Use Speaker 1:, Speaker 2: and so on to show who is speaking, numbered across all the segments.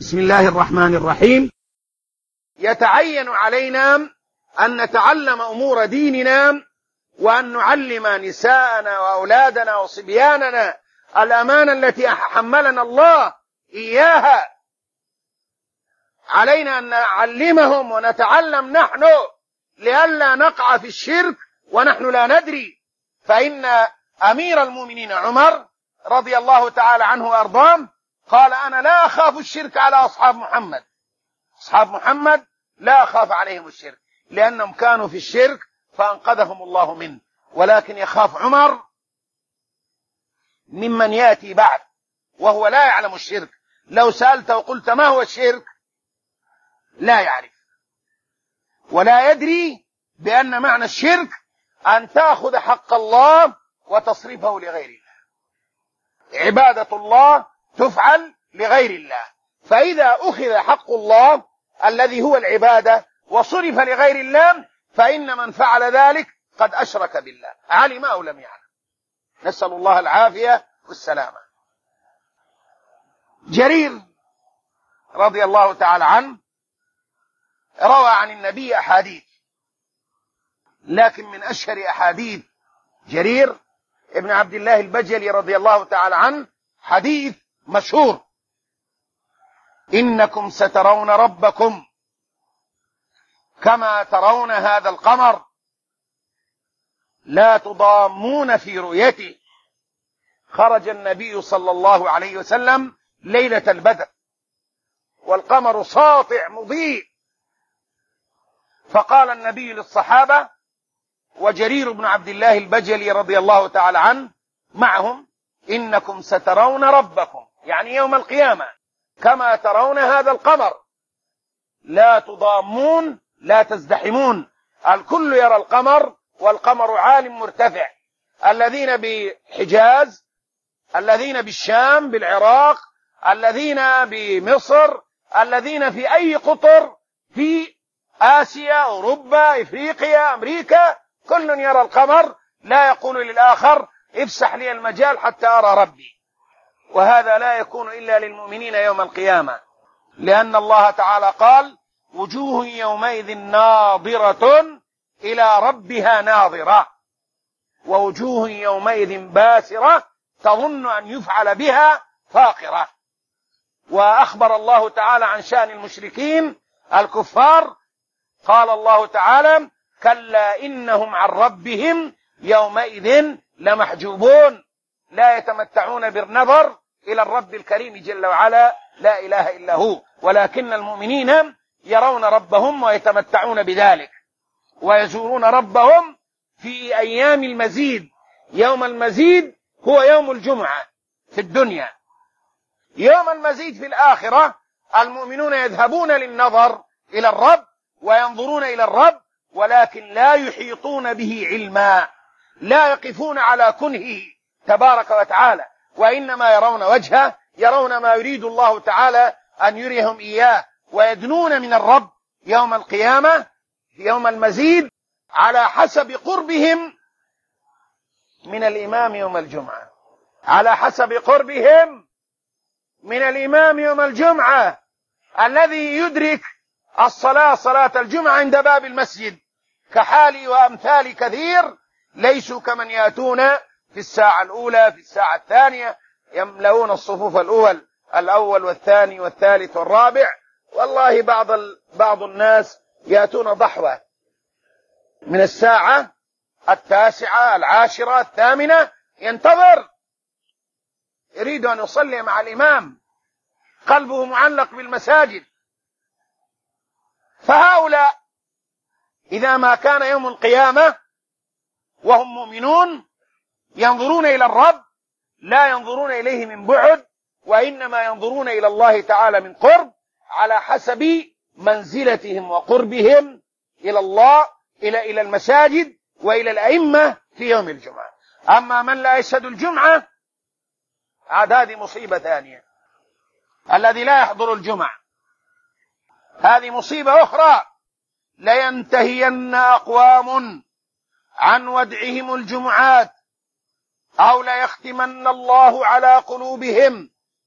Speaker 1: بسم الله الرحمن الرحيم. يتعين علينا أن نتعلم أمور ديننا وأن نعلم نساءنا وأولادنا وصبياننا الأمانة التي حملنا الله إياها. علينا أن نعلمهم ونتعلم نحن لئلا نقع في الشرك ونحن لا ندري. فإن أمير المؤمنين عمر رضي الله تعالى عنه وأرضاه قال: أنا لا أخاف الشرك على أصحاب محمد. أصحاب محمد لا أخاف عليهم الشرك لأنهم كانوا في الشرك فأنقذهم الله منه، ولكن يخاف عمر ممن يأتي بعد وهو لا يعلم الشرك. لو سألته وقلت ما هو الشرك لا يعرف ولا يدري بأن معنى الشرك أن تأخذ حق الله وتصرفه لغير الله. عبادة الله تفعل لغير الله، فإذا أخذ حق الله الذي هو العبادة وصرف لغير الله فإن من فعل ذلك قد أشرك بالله، علم أو لم يعلم. نسأل الله العافية والسلامة. جرير رضي الله تعالى عنه روى عن النبي أحاديث، لكن من أشهر أحاديث جرير ابن عبد الله البجلي رضي الله تعالى عنه حديث مشهور: إنكم سترون ربكم كما ترون هذا القمر لا تضامون في رؤيته. خرج النبي صلى الله عليه وسلم ليلة البدر والقمر ساطع مضيء، فقال النبي للصحابة وجرير بن عبد الله البجلي رضي الله تعالى عنه معهم: إنكم سترون ربكم، يعني يوم القيامة، كما ترون هذا القمر لا تضامون، لا تزدحمون. الكل يرى القمر والقمر عال مرتفع، الذين بحجاز، الذين بالشام بالعراق، الذين بمصر، الذين في أي قطر في آسيا أوروبا إفريقيا أمريكا، كل يرى القمر لا يقول للآخر افسح لي المجال حتى أرى ربي. وهذا لا يكون إلا للمؤمنين يوم القيامة، لأن الله تعالى قال: وجوه يومئذ ناظرة إلى ربها ناظرة، ووجوه يومئذ باسرة تظن أن يفعل بها فاقرة. وأخبر الله تعالى عن شأن المشركين الكفار، قال الله تعالى: كلا إنهم عن ربهم يومئذ لمحجوبون، لا يتمتعون بالنظر إلى الرب الكريم جل وعلا لا إله إلا هو، ولكن المؤمنين يرون ربهم ويتمتعون بذلك ويزورون ربهم في أيام المزيد. يوم المزيد هو يوم الجمعة في الدنيا، يوم المزيد في الآخرة المؤمنون يذهبون للنظر إلى الرب وينظرون إلى الرب، ولكن لا يحيطون به علما، لا يقفون على كنهه تبارك وتعالى، وإنما يرون وجهه، يرون ما يريد الله تعالى أن يريهم إياه، ويدنون من الرب يوم القيامة في يوم المزيد على حسب قربهم من الإمام يوم الجمعة، على حسب قربهم من الإمام يوم الجمعة الذي يدرك الصلاة صلاة الجمعة عند باب المسجد، كحالي وأمثال كثير ليسوا كمن يأتون في الساعة الأولى في الساعة الثانية، يملؤون الصفوف الأول والثاني والثالث والرابع. والله بعض الناس يأتون ضحوة من الساعة 9 10 8 ينتظر، يريد أن يصلي مع الإمام، قلبه معلق بالمساجد. فهؤلاء إذا ما كان يوم القيامة وهم مؤمنون ينظرون إلى الرب، لا ينظرون إليه من بعد، وإنما ينظرون إلى الله تعالى من قرب على حسب منزلتهم وقربهم إلى الله، إلى المساجد وإلى الأئمة في يوم الجمعة. أما من لا يشهد الجمعة هذه مصيبة ثانية، الذي لا يحضر الجمعة هذه مصيبة أخرى. لينتهين أقوام عن ودعهم الجمعات أو ليختمن الله على قلوبهم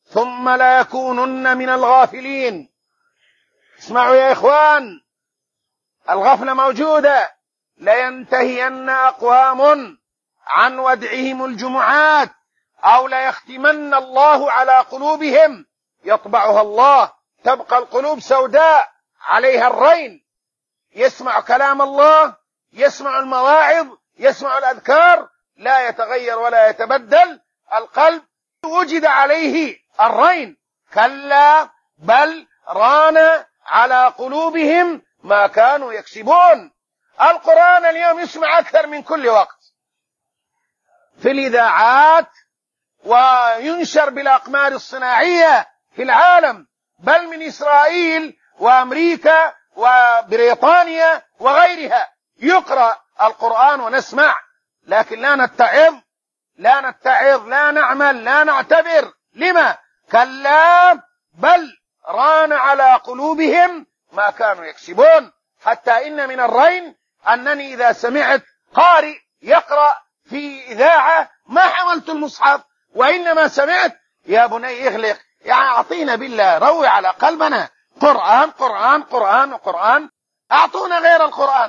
Speaker 1: ثم لا يكونن من الغافلين. اسمعوا يا إخوان، الغفلة موجودة. لينتهين أقوام عن ودعهم الجمعات، أو ليختمن الله على قلوبهم يطبعها الله، تبقى القلوب سوداء عليها الرين. يسمع كلام الله، يسمع المواعظ، يسمع الأذكار، لا يتغير ولا يتبدل القلب، وجد عليه الرين. كلا بل ران على قلوبهم ما كانوا يكسبون. القرآن اليوم يسمع أكثر من كل وقت في الإذاعات، وينشر بالأقمار الصناعية في العالم، بل من إسرائيل وأمريكا وبريطانيا وغيرها يقرأ القرآن ونسمع، لكن لا نتعظ، لا نعمل، لا نعتبر. لما؟ كلا بل ران على قلوبهم ما كانوا يكسبون. حتى إن من الرين أنني إذا سمعت قارئ يقرأ في إذاعة ما حملت المصحف، وإنما سمعت يا بني اغلق، يعني أعطينا بالله، روي على قلبنا قرآن قرآن قرآن قرآن، أعطونا غير القرآن.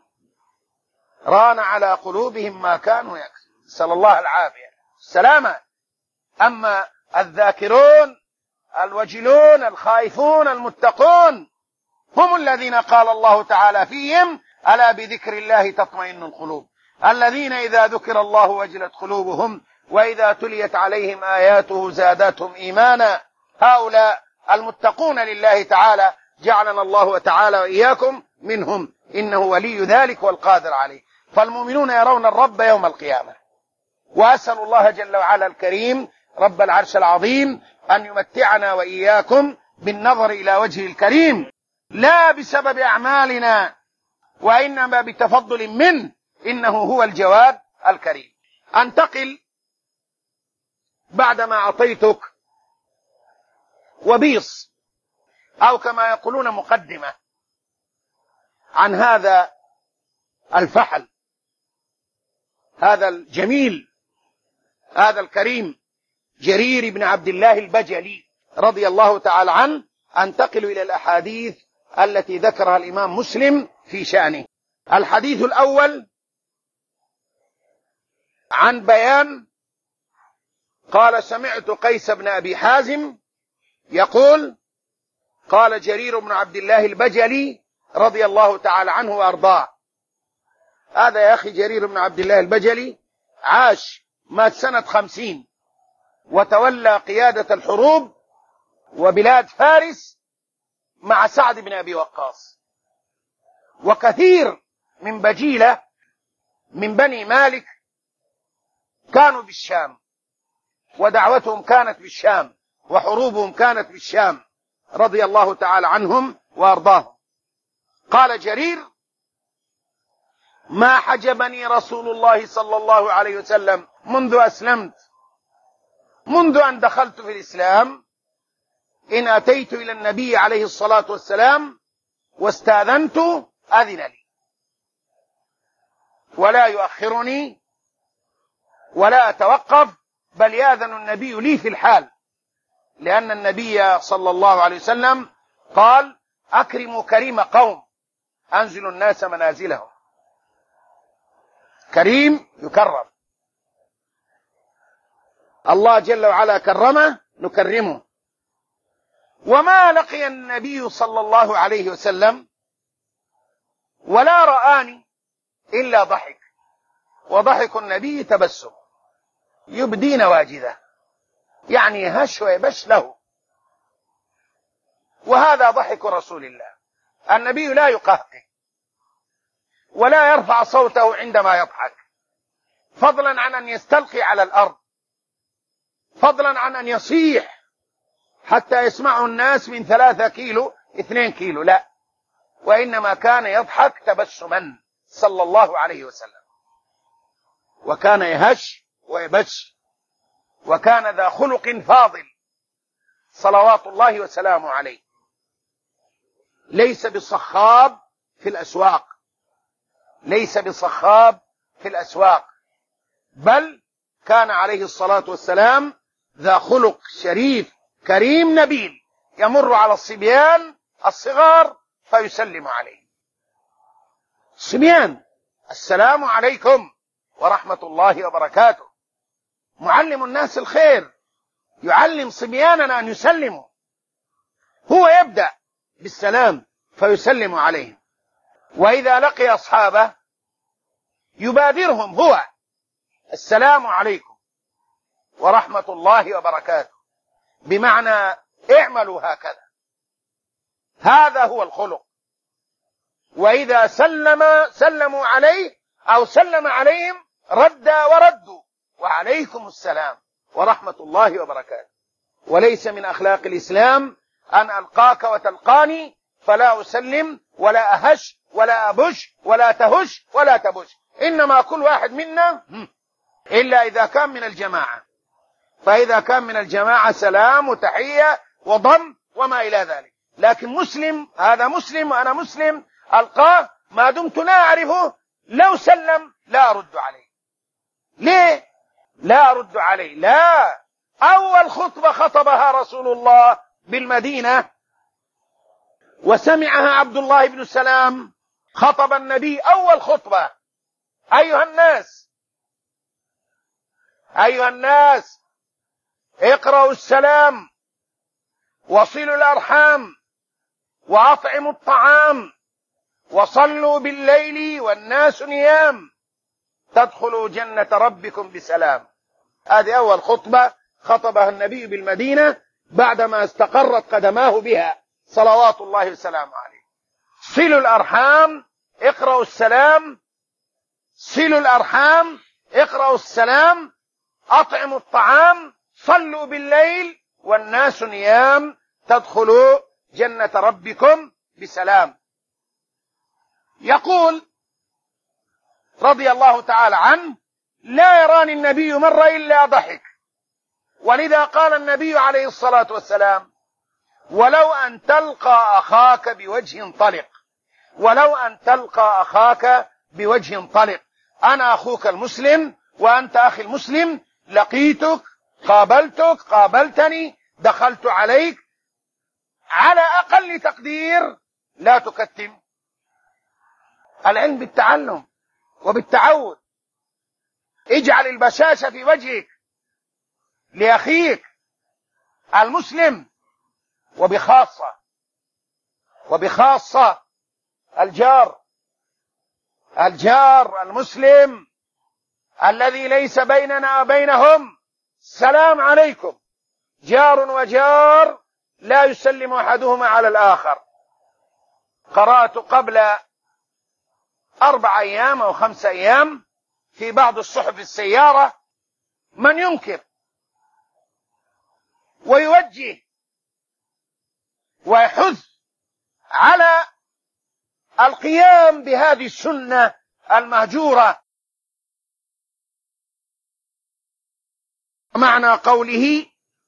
Speaker 1: ران على قلوبهم ما كانوا يكسبون، نسأل الله العافية السلامة. أما الذاكرون الوجلون الخائفون المتقون هم الذين قال الله تعالى فيهم: ألا بذكر الله تطمئن القلوب، الذين إذا ذكر الله وجلت قلوبهم وإذا تليت عليهم آياته زادتهم إيمانا. هؤلاء المتقون لله تعالى، جعلنا الله تعالى وإياكم منهم، إنه ولي ذلك والقادر عليه. فالمؤمنون يرون الرب يوم القيامة، وأسأل الله جل وعلا الكريم رب العرش العظيم أن يمتعنا وإياكم بالنظر إلى وجهه الكريم، لا بسبب أعمالنا وإنما بتفضل منه، إنه هو الجواد الكريم. أنتقل بعدما أعطيتك وبيص، أو كما يقولون مقدمة، عن هذا الفحل، هذا الجميل، هذا الكريم، جرير بن عبد الله البجلي رضي الله تعالى عنه. أنتقل إلى الأحاديث التي ذكرها الإمام مسلم في شأنه. الحديث الأول عن بيان قال: سمعت قيس بن أبي حازم يقول: قال جرير بن عبد الله البجلي رضي الله تعالى عنه وأرضاه. هذا يا أخي جرير بن عبد الله البجلي مات سنة 50، وتولى قيادة الحروب وبلاد فارس مع سعد بن أبي وقاص. وكثير من بجيلة من بني مالك كانوا بالشام، ودعوتهم كانت بالشام، وحروبهم كانت بالشام، رضي الله تعالى عنهم وأرضاهم. قال جرير: ما حجبني رسول الله صلى الله عليه وسلم منذ أسلمت، منذ أن دخلت في الإسلام، إن أتيت إلى النبي عليه الصلاة والسلام واستأذنت أذن لي، ولا يؤخرني ولا أتوقف، بل يأذن النبي لي في الحال، لأن النبي صلى الله عليه وسلم قال: أكرموا كريم قوم، أنزلوا الناس منازلهم. كريم يكرم، الله جل وعلا كرمه نكرمه. وما لقي النبي صلى الله عليه وسلم ولا رآني إلا ضحك، وضحك النبي تبسم يبدي نواجذه، يعني هش ويبش له، وهذا ضحك رسول الله. النبي لا يقهقه ولا يرفع صوته عندما يضحك، فضلا عن أن يستلقي على الأرض، فضلا عن أن يصيح حتى يسمعه الناس من 3 كيلو 2 كيلو، لا، وإنما كان يضحك تبسما صلى الله عليه وسلم، وكان يهش ويبش، وكان ذا خلق فاضل صلوات الله وسلامه عليه. ليس بالصخاب في الأسواق، ليس بالصخاب في الأسواق، بل كان عليه الصلاة والسلام ذا خلق شريف كريم نبيل يمر على الصبيان الصغار فيسلم عليهم. صبيان السلام عليكم ورحمة الله وبركاته. معلم الناس الخير يعلم صبياننا أن يسلموا، هو يبدأ بالسلام فيسلم عليهم، وإذا لقي أصحابه يبادرهم هو السلام عليكم ورحمة الله وبركاته، بمعنى اعملوا هكذا، هذا هو الخلق. وإذا سلموا عليه أو سلم عليهم وردوا وعليكم السلام ورحمة الله وبركاته. وليس من أخلاق الإسلام أن ألقاك وتلقاني فلا أسلم ولا أهش ولا أبش ولا تهش ولا تبش، إنما كل واحد منا إلا إذا كان من الجماعة، فإذا كان من الجماعة سلام وتحية وضم وما إلى ذلك. لكن مسلم، هذا مسلم وأنا مسلم، ألقاه ما دمت لا أعرفه، لو سلم لا أرد عليه. ليه لا أرد عليه؟ لا، أول خطبة خطبها رسول الله بالمدينة وسمعها عبد الله بن سلام، خطب النبي أول خطبة: أيها الناس اقرأوا السلام وصلوا الأرحام وأطعموا الطعام وصلوا بالليل والناس نيام تدخلوا جنة ربكم بسلام. هذه أول خطبة خطبها النبي بالمدينة بعدما استقرت قدماه بها صلوات الله وسلامه عليه. صلوا الأرحام، اقرأوا السلام، صلوا الأرحام، اقرأوا السلام، أطعموا الطعام، صلوا بالليل والناس نيام تدخلوا جنة ربكم بسلام. يقول رضي الله تعالى عنه: لا يراني النبي مرة إلا ضحك، ولذا قال النبي عليه الصلاة والسلام: ولو أن تلقى أخاك بوجه طلق، ولو أن تلقى أخاك بوجه طلق، أنا أخوك المسلم وأنت أخي المسلم، لقيتك، قابلتك، قابلتني، دخلت عليك، على أقل تقدير لا تكتم. العلم بالتعلم وبالتعود. اجعل البشاشة في وجهك لأخيك المسلم، وبخاصة الجار المسلم الذي ليس بيننا وبينهم سلام عليكم. جار وجار لا يسلم أحدهما على الآخر. قرأت قبل 4 أيام أو 5 أيام في بعض الصحف السيارة من ينكر ويوجه ويحث على القيام بهذه السنة المهجورة. معنى قوله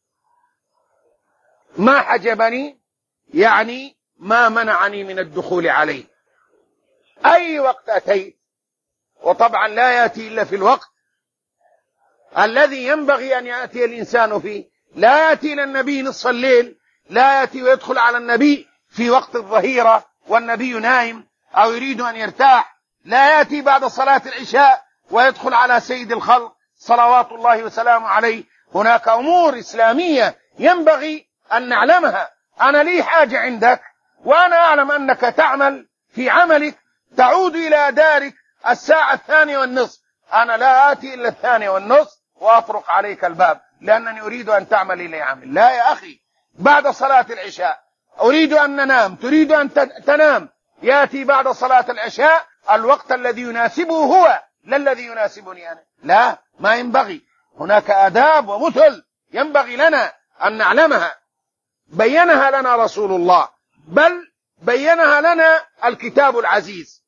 Speaker 1: ما حجبني يعني ما منعني من الدخول عليه. أي وقت أتيت، وطبعا لا يأتي إلا في الوقت الذي ينبغي أن يأتي الإنسان فيه. لا يأتي إلى النبي نصف الليل، لا يأتي ويدخل على النبي في وقت الظهيرة والنبي نائم أو يريد أن يرتاح، لا يأتي بعد صلاة العشاء ويدخل على سيد الخلق صلوات الله وسلامه عليه. هناك أمور إسلامية ينبغي أن نعلمها. أنا لي حاجة عندك وأنا أعلم أنك تعمل في عملك، تعود إلى دارك 2:30، أنا لا آتي إلا 2:30 وأطرق عليك الباب لأنني أريد أن تعمل إلي عمل. لا يا أخي، بعد صلاة العشاء أريد أن ننام، تريد أن تنام، يأتي بعد صلاة العشاء الوقت الذي يناسبه هو لا الذي يناسبني أنا. لا، ما ينبغي. هناك آداب ومثل ينبغي لنا أن نعلمها، بينها لنا رسول الله، بل بينها لنا الكتاب العزيز.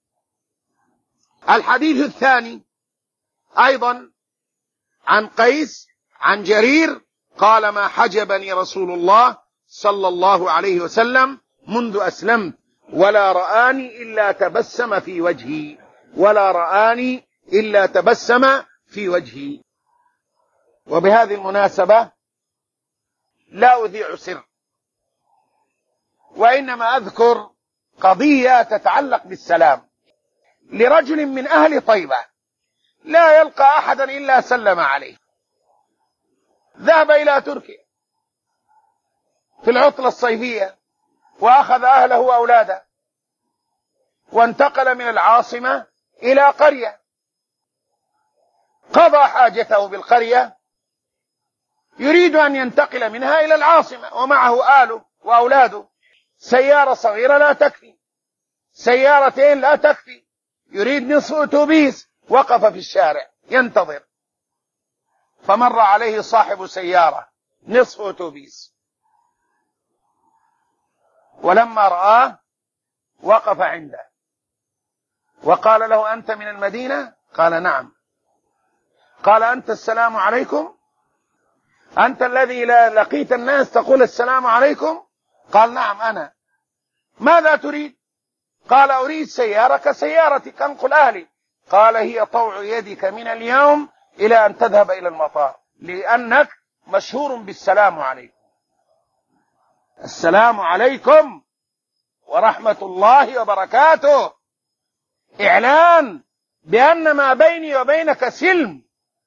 Speaker 1: الحديث الثاني أيضا عن قيس عن جرير قال: ما حجبني رسول الله صلى الله عليه وسلم منذ أسلمت ولا رآني إلا تبسم في وجهي، ولا رآني إلا تبسم في وجهي. وبهذه المناسبة لا أذيع سر، وإنما أذكر قضية تتعلق بالسلام لرجل من أهل طيبة لا يلقى أحدا إلا سلم عليه. ذهب إلى تركيا في العطلة الصيفية وأخذ أهله وأولاده وانتقل من العاصمة إلى قرية، قضى حاجته بالقرية، يريد أن ينتقل منها إلى العاصمة ومعه آله وأولاده. سيارة صغيرة لا تكفي، سيارتين لا تكفي، يريد نصف أتوبيس. وقف في الشارع ينتظر، فمر عليه صاحب سيارة نصف أتوبيس، ولما رآه وقف عنده وقال له: أنت من المدينة؟ قال: نعم. قال: أنت السلام عليكم؟ أنت الذي لقيت الناس تقول السلام عليكم؟ قال: نعم أنا. ماذا تريد؟ قال: أريد سيارة كسيارتك أنقل أهلي. قال: هي طوع يدك من اليوم إلى أن تذهب إلى المطار، لأنك مشهور بالسلام عليكم. السلام عليكم ورحمة الله وبركاته، إعلان بأن ما بيني وبينك سلم،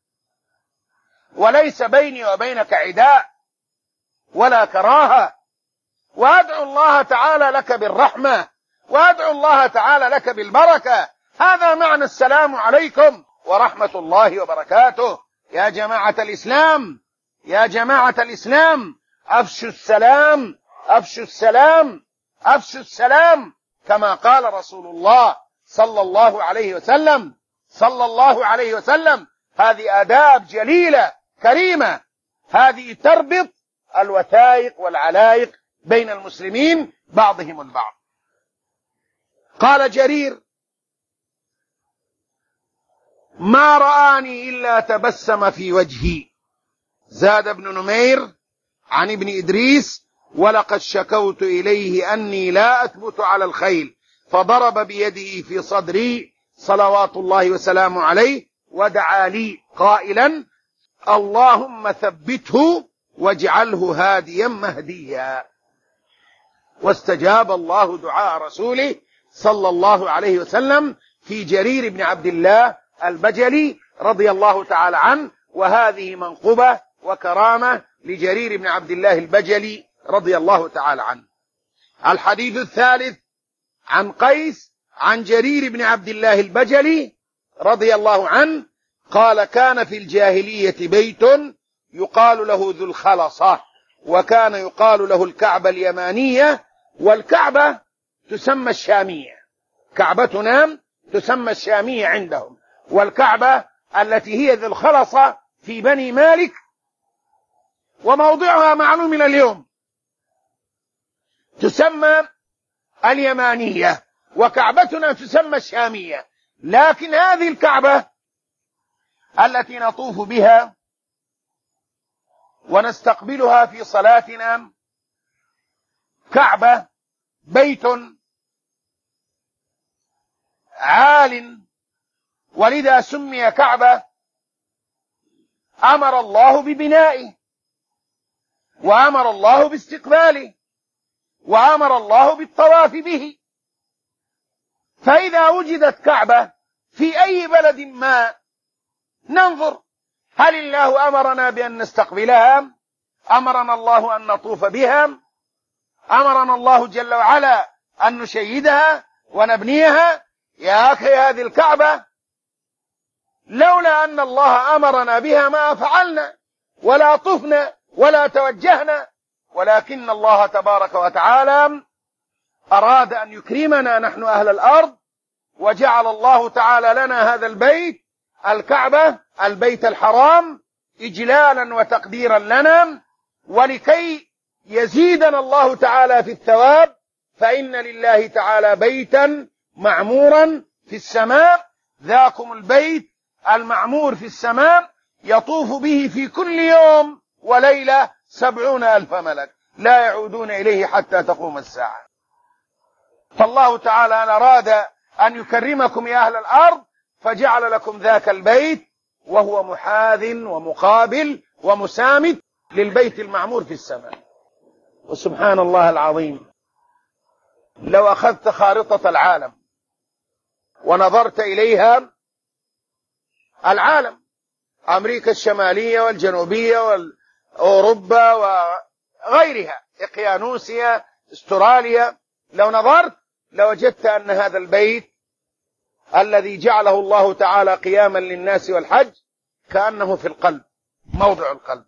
Speaker 1: وليس بيني وبينك عداء ولا كراهة. وأدعو الله تعالى لك بالرحمة، وأدعو الله تعالى لك بالبركة. هذا معنى السلام عليكم ورحمة الله وبركاته. يا جماعة الإسلام، يا جماعة الإسلام، أفشوا السلام، أفشوا السلام، أفشوا السلام، كما قال رسول الله صلى الله عليه وسلم، صلى الله عليه وسلم. هذه آداب جليلة كريمة، هذه تربط الوثائق والعلائق بين المسلمين بعضهم البعض. قال جرير: ما رآني إلا تبسم في وجهي. زاد ابن نمير عن ابن إدريس: ولقد شكوت إليه أني لا أثبت على الخيل، فضرب بيده في صدري صلوات الله وسلامه عليه، ودعا لي قائلا: اللهم ثبته واجعله هاديا مهديا. واستجاب الله دعاء رسوله صلى الله عليه وسلم في جرير بن عبد الله البجلي رضي الله تعالى عنه. وهذه منقبة وكرامة لجرير بن عبد الله البجلي رضي الله تعالى عنه. الحديث الثالث عن قيس عن جرير بن عبد الله البجلي رضي الله عنه قال: كان في الجاهلية بيت يقال له ذو الخلصة، وكان يقال له الكعبة اليمانية، والكعبة تسمى الشامية. كعبتنا تسمى الشامية عندهم، والكعبة التي هي ذو الخلصة في بني مالك وموضعها معلوم من اليوم تسمى اليمانية، وكعبتنا تسمى الشامية. لكن هذه الكعبة التي نطوف بها ونستقبلها في صلاتنا كعبة بيت عال، ولذا سمي كعبة. أمر الله ببنائه، وأمر الله باستقباله، وأمر الله بالطواف به. فإذا وجدت كعبة في أي بلد ما ننظر هل الله أمرنا بأن نستقبلها؟ أمرنا الله أن نطوف بها؟ أمرنا الله جل وعلا أن نشيدها ونبنيها؟ يا أخي، هذه الكعبة لولا أن الله أمرنا بها ما فعلنا ولا طفنا ولا توجهنا، ولكن الله تبارك وتعالى أراد أن يكرمنا نحن أهل الأرض، وجعل الله تعالى لنا هذا البيت الكعبة البيت الحرام إجلالا وتقديرا لنا، ولكي يزيدنا الله تعالى في الثواب، فإن لله تعالى بيتا معمورا في السماء، ذاكم البيت المعمور في السماء يطوف به في كل يوم وليلة 70,000 ملك لا يعودون إليه حتى تقوم الساعة. فالله تعالى أراد أن يكرمكم يا أهل الأرض، فجعل لكم ذاك البيت، وهو محاذ ومقابل ومسامد للبيت المعمور في السماء. وسبحان الله العظيم، لو أخذت خارطة العالم ونظرت إليها، العالم أمريكا الشمالية والجنوبية وأوروبا وغيرها، إقيانوسيا، استراليا، لو نظرت لوجدت أن هذا البيت الذي جعله الله تعالى قياما للناس والحج كأنه في القلب، موضع القلب.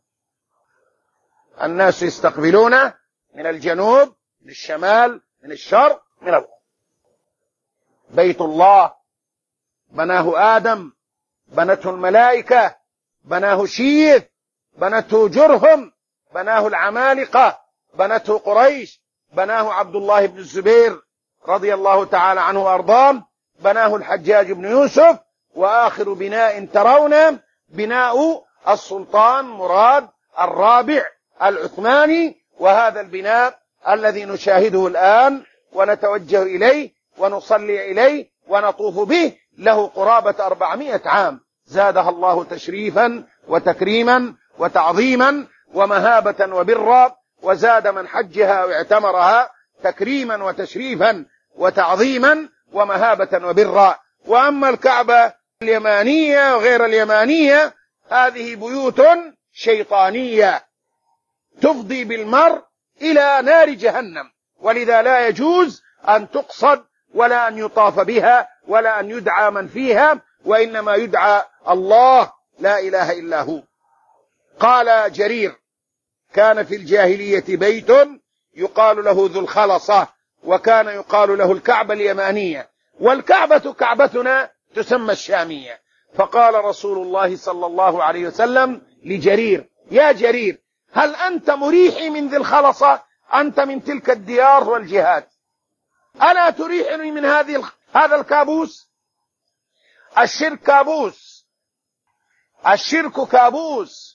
Speaker 1: الناس يستقبلونه من الجنوب، من الشمال، من الشرق، من الغرب. بيت الله بناه آدم، بنته الملائكة، بناه شيث، بنته جرهم، بناه العمالقة، بنته قريش، بناه عبد الله بن الزبير رضي الله تعالى عنه وأرضاه، بناه الحجاج بن يوسف، وآخر بناء ترونه بناء السلطان مراد الرابع العثماني. وهذا البناء الذي نشاهده الآن ونتوجه إليه ونصلي إليه ونطوف به له قرابة 400 عام، زادها الله تشريفا وتكريما وتعظيما ومهابة وبرا، وزاد من حجها واعتمرها تكريما وتشريفا وتعظيما ومهابة وبرا. وأما الكعبة اليمانية وغير اليمانية، هذه بيوت شيطانية تفضي بالمرء إلى نار جهنم، ولذا لا يجوز أن تقصد ولا أن يطاف بها ولا أن يدعى من فيها، وإنما يدعى الله لا إله إلا هو. قال جرير: كان في الجاهلية بيت يقال له ذو الخلصة، وكان يقال له الكعبة اليمانية، والكعبة كعبتنا تسمى الشامية. فقال رسول الله صلى الله عليه وسلم لجرير: يا جرير، هل أنت مريحي من ذي الخلصة؟ أنت من تلك الديار والجهات، ألا تريحني من هذا الكابوس؟ الشرك كابوس، الشرك كابوس،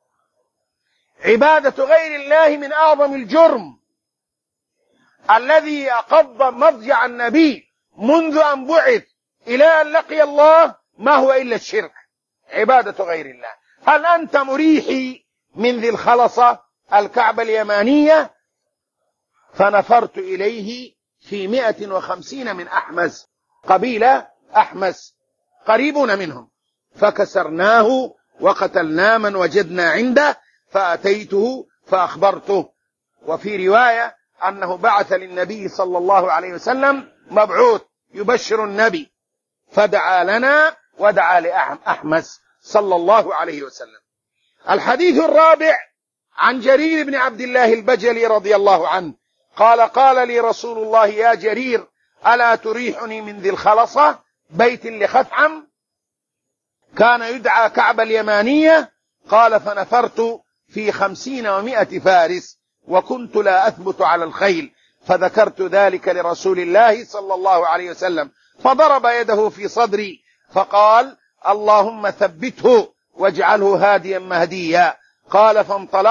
Speaker 1: عبادة غير الله من أعظم الجرم الذي أقض مضجع النبي منذ أن بعث إلى أن لقي الله، ما هو إلا الشرك، عبادة غير الله. هل أنت مريحي من ذي الخلصة الكعبة اليمانية؟ فنفرت إليه في 150 من أحمس، قبيلة أحمس قريبون منهم، فكسرناه وقتلنا من وجدنا عنده، فأتيته فأخبرته. وفي رواية أنه بعث للنبي صلى الله عليه وسلم مبعوث يبشر النبي، فدعا لنا ودعا لأحمس صلى الله عليه وسلم. الحديث الرابع عن جرير بن عبد الله البجلي رضي الله عنه قال: قال لي رسول الله: يا جرير، ألا تريحني من ذي الخلصة، بيت لخثعم كان يدعى كعبة اليمانية؟ قال: فنفرت في 50 و100 فارس، وكنت لا أثبت على الخيل، فذكرت ذلك لرسول الله صلى الله عليه وسلم، فضرب يده في صدري فقال: اللهم ثبته واجعله هاديا مهديا. قال: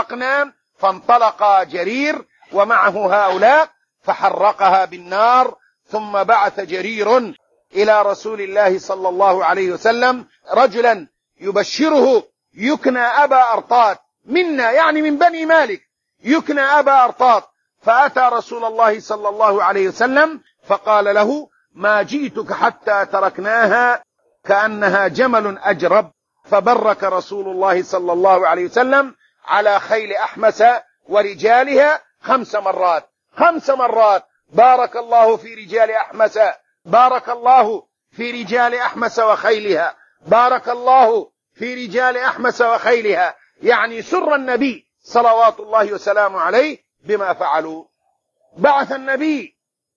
Speaker 1: فانطلق جرير ومعه هؤلاء فحرقها بالنار. ثم بعث جرير إلى رسول الله صلى الله عليه وسلم رجلا يبشره يكنى أبا أرطات منا، يعني من بني مالك، يكنى أبا أرطات. فأتى رسول الله صلى الله عليه وسلم فقال له: ما جئتك حتى تركناها كأنها جمل أجرب. فبرك رسول الله صلى الله عليه وسلم على خيل أحمس ورجالها 5 مرات، 5 مرات: بارك الله في رجال أحمس، بارك الله في رجال أحمس وخيلها، بارك الله في رجال أحمس وخيلها، يعني سر النبي صلوات الله وسلامه عليه بما فعلوا. بعث النبي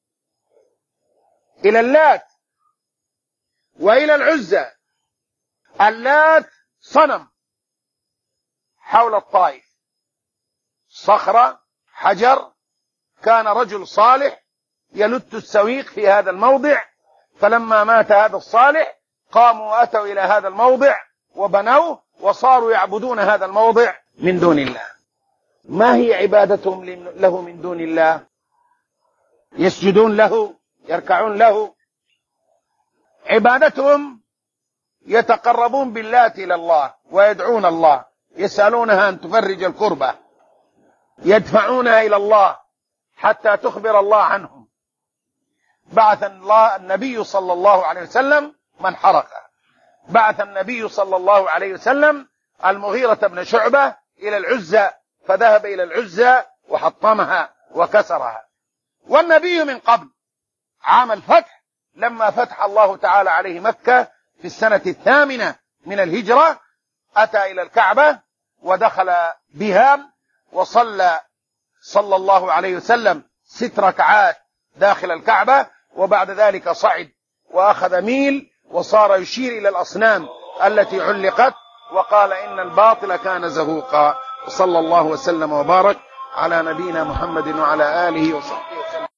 Speaker 1: إلى اللات وإلى العزى. اللات صنم حول الطائف، صخرة، حجر، كان رجل صالح يلت السويق في هذا الموضع، فلما مات هذا الصالح قاموا وأتوا إلى هذا الموضع وبنوه وصاروا يعبدون هذا الموضع من دون الله. ما هي عبادتهم له من دون الله؟ يسجدون له، يركعون له. عبادتهم يتقربون باللات إلى الله ويدعون الله يسألونها أن تفرج الكربة، يدفعونها إلى الله حتى تخبر الله عنهم. بعث النبي صلى الله عليه وسلم من حرقها، بعث النبي صلى الله عليه وسلم المغيرة بن شعبة إلى العزى، فذهب إلى العزى وحطمها وكسرها. والنبي من قبل عام الفتح لما فتح الله تعالى عليه مكة في السنة 8 من الهجرة أتى إلى الكعبة ودخل بها وصلى صلى الله عليه وسلم 6 ركعات داخل الكعبة، وبعد ذلك صعد وأخذ ميل وصار يشير إلى الأصنام التي علقت وقال إن الباطل كان زهوقا. صلى الله وسلم وبارك على نبينا محمد وعلى آله وصحبه وسلم.